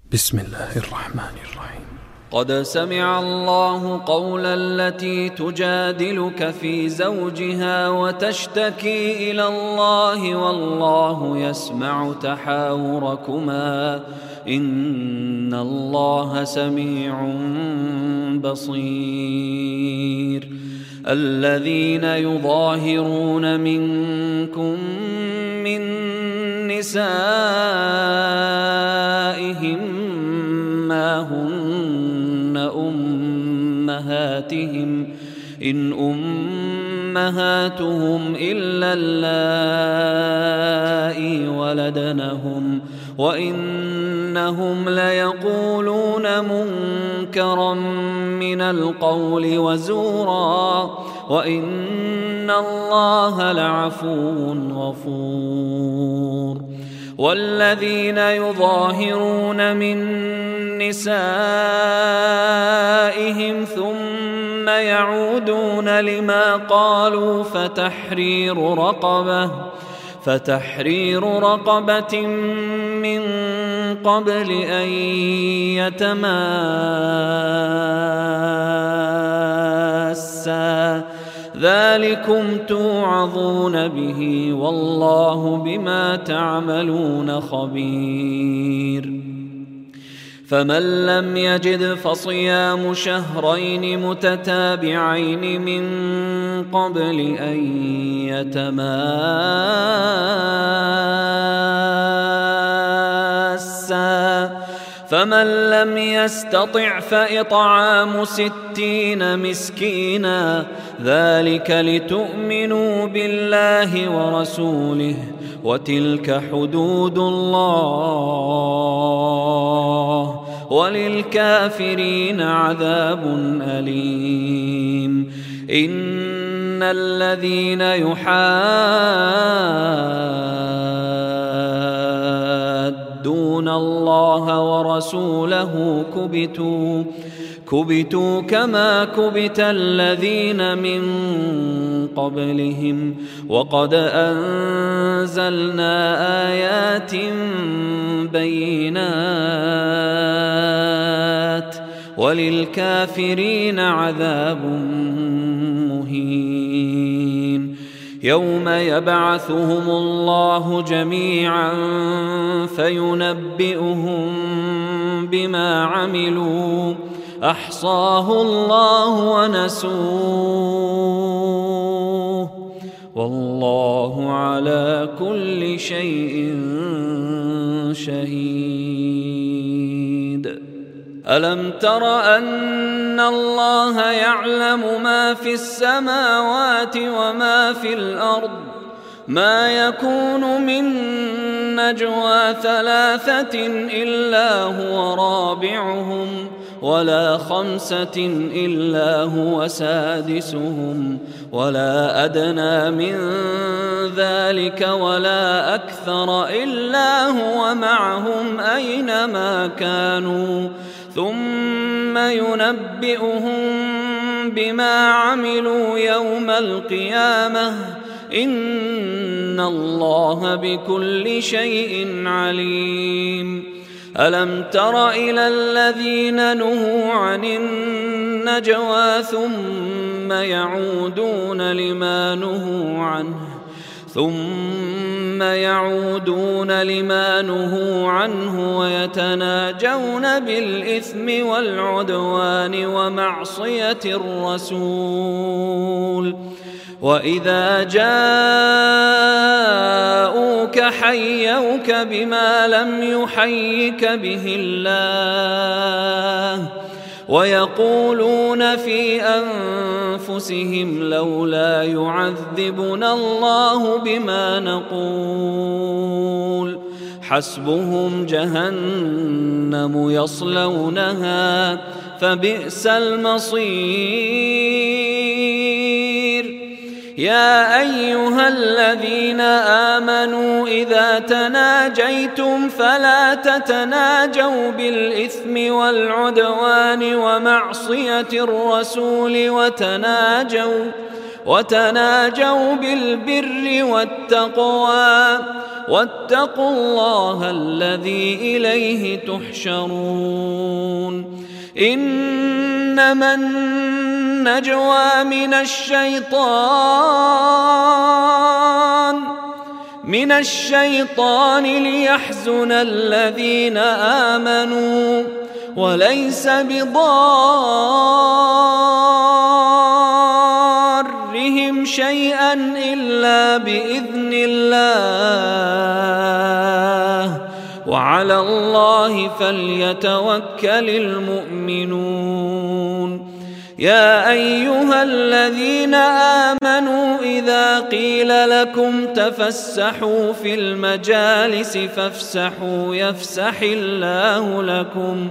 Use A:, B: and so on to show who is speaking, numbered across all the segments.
A: بسم الله الرحمن الرحيم.
B: قد سمع الله قول التي تجادلك في زوجها وتشتكي إلى الله والله يسمع تحاوركما إن الله سميع بصير. الذين يظاهرون منكم من نسائهم ما هن أمهاتهم إن أمهاتهم إلا اللائي ولدنهم وإنهم ليقولون منكرا من القول وزورا وإن الله لعفو غفور. والذين يظاهرون من نسائهم ثم يعودون لما قالوا فتحرير رقبة من قبل أن يتماسا ذلكم توعظون به والله بما تعملون خبير. فمن لم يجد فصيام شهرين متتابعين من قبل أن يتماسا فمن لم يستطع فإطعام 60 مسكينا ذلك لتؤمنوا بالله ورسوله وتلك حدود الله وللكافرين عذاب أليم. إن الذين يحادون الله ورسوله كبتوا كما كبت الذين من قبلهم وقد أنزلنا آيات بينات وللكافرين عذاب مهين. يوم يبعثهم الله جميعا فينبئهم بما عملوا أحصاه الله ونسوه والله على كل شيء شهيد. ألم تر أن الله يعلم ما في السماوات وما في الأرض ما يكون من نجوى 3 إلا هو رابعهم ولا 5 إلا هو سادسهم ولا أدنى من ذلك ولا أكثر إلا هو معهم أينما كانوا ثم ينبئهم بما عملوا يوم القيامة إن الله بكل شيء عليم. ألم تر إلى الذين نهوا عن النجوى ثم يعودون لما نهوا عنه ويتناجون بالإثم والعدوان ومعصية الرسول وإذا جاءوك حيوك بما لم يحيك به الله ويقولون في أنفسهم لولا يعذبنا الله بما نقول حسبهم جهنم يصلونها فبئس المصير. يا أيها الذين آمنوا إذا تناجيتم فلا تتناجوا بالإثم والعدوان ومعصية الرسول وتناجوا بالبر والتقوى واتقوا الله الذي إليه تحشرون إنما النجوى من الشيطان ليحزن الذين آمنوا وليس بضارهم شيئا إلا بإذن الله وعلى الله فليتوكل المؤمنون يا أيها الذين آمنوا إذا قيل لكم تفسحوا في المجالس فافسحوا يفسح الله لكم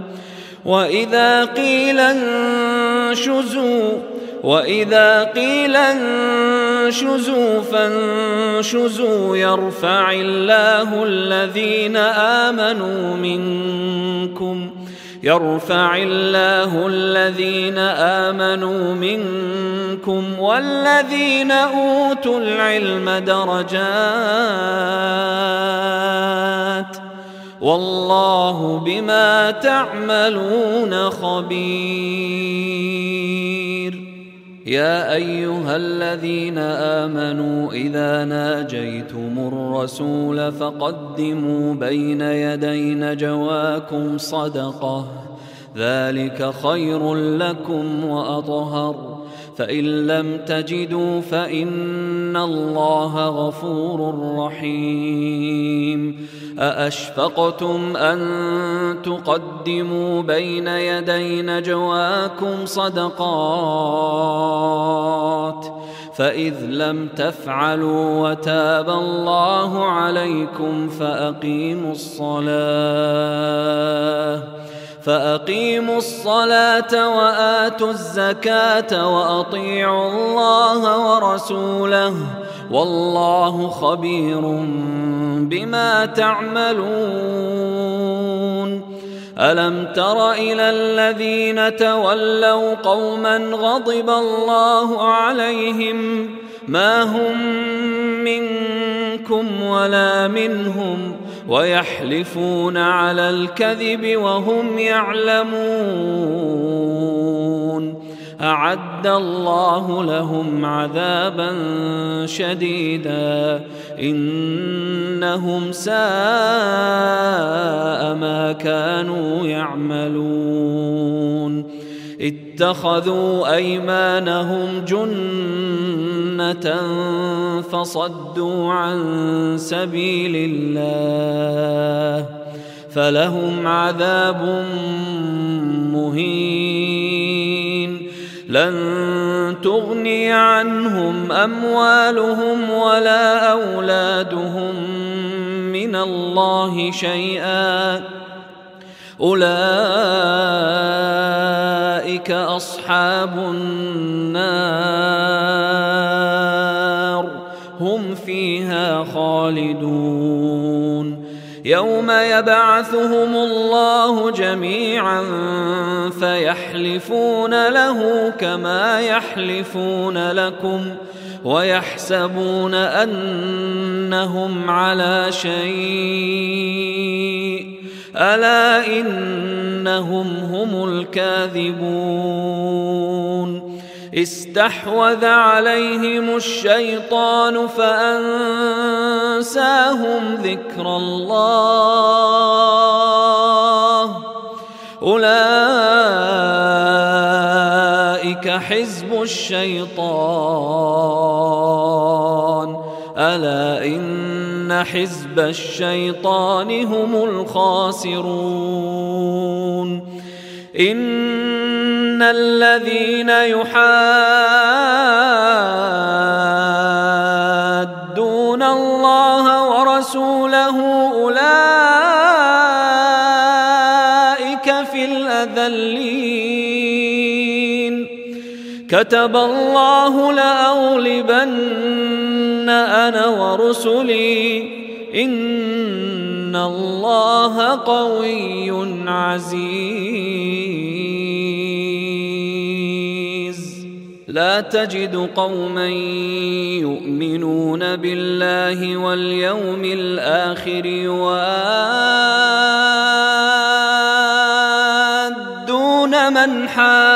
B: وإذا قيل انشزوا فانشزوا يرفع الله الذين آمنوا منكم والذين أوتوا العلم درجات والله بما تعملون خبير يا أيها الذين آمنوا إذا ناجيتم الرسول فقدموا بين يدي نجواكم صدقة ذلك خير لكم وأطهر فإن لم تجدوا فإن الله غفور رحيم أأشفقتم أن تقدموا بين يدي نجواكم صدقات فإذ لم تفعلوا وتاب الله عليكم فأقيموا الصلاة وآتوا الزكاة وأطيعوا الله ورسوله والله خبير بما تعملون ألم تر إلى الذين تولوا قوما غضب الله عليهم ما هم منكم ولا منهم ويحلفون على الكذب وهم يعلمون أعد الله لهم عذابا شديدا إنهم ساء ما كانوا يعملون اتخذوا أيمانهم جنة فصدوا عن سبيل الله فلهم عذاب مهين لن تغني عنهم أموالهم ولا أولادهم من الله شيئا أولئك أصحاب النار هم فيها خالدون يوم يبعثهم الله جميعا فيحلفون له كما يحلفون لكم ويحسبون أنهم على شيء ألا إنهم هم الكاذبون استحوذ عليهم الشيطان فأنساهم ذكر الله أولئك حزب الشيطان ألا إن حزب الشيطان هم الخاسرون إن الذين يحادون الله ورسوله أولئك في الأذلين كتب الله لأغلبن أنا ورسلي إن الله قوي عزيز لا تجد قوما يؤمنون بالله واليوم الآخر يوادون من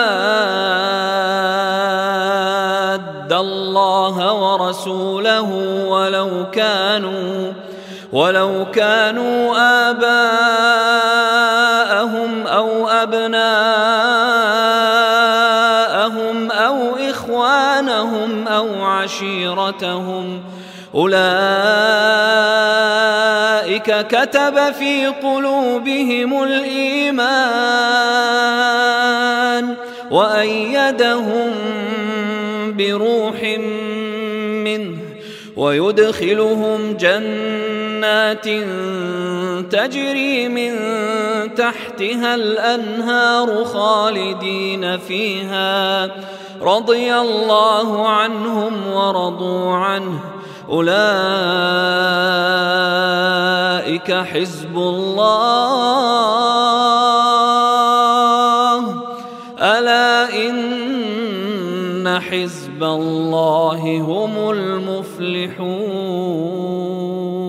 B: حاد الله ورسوله ولو كانوا آباءهم أو أبناءهم أو إخوانهم أو عشيرتهم أولئك كتب في قلوبهم الإيمان وأيدهم بروح منه ويدخلهم جنات تجري من تحتها الأنهار خالدين فيها رضي الله عنهم ورضوا عنه أولئك حزب الله ألا إن حزب الله هم المفلحون.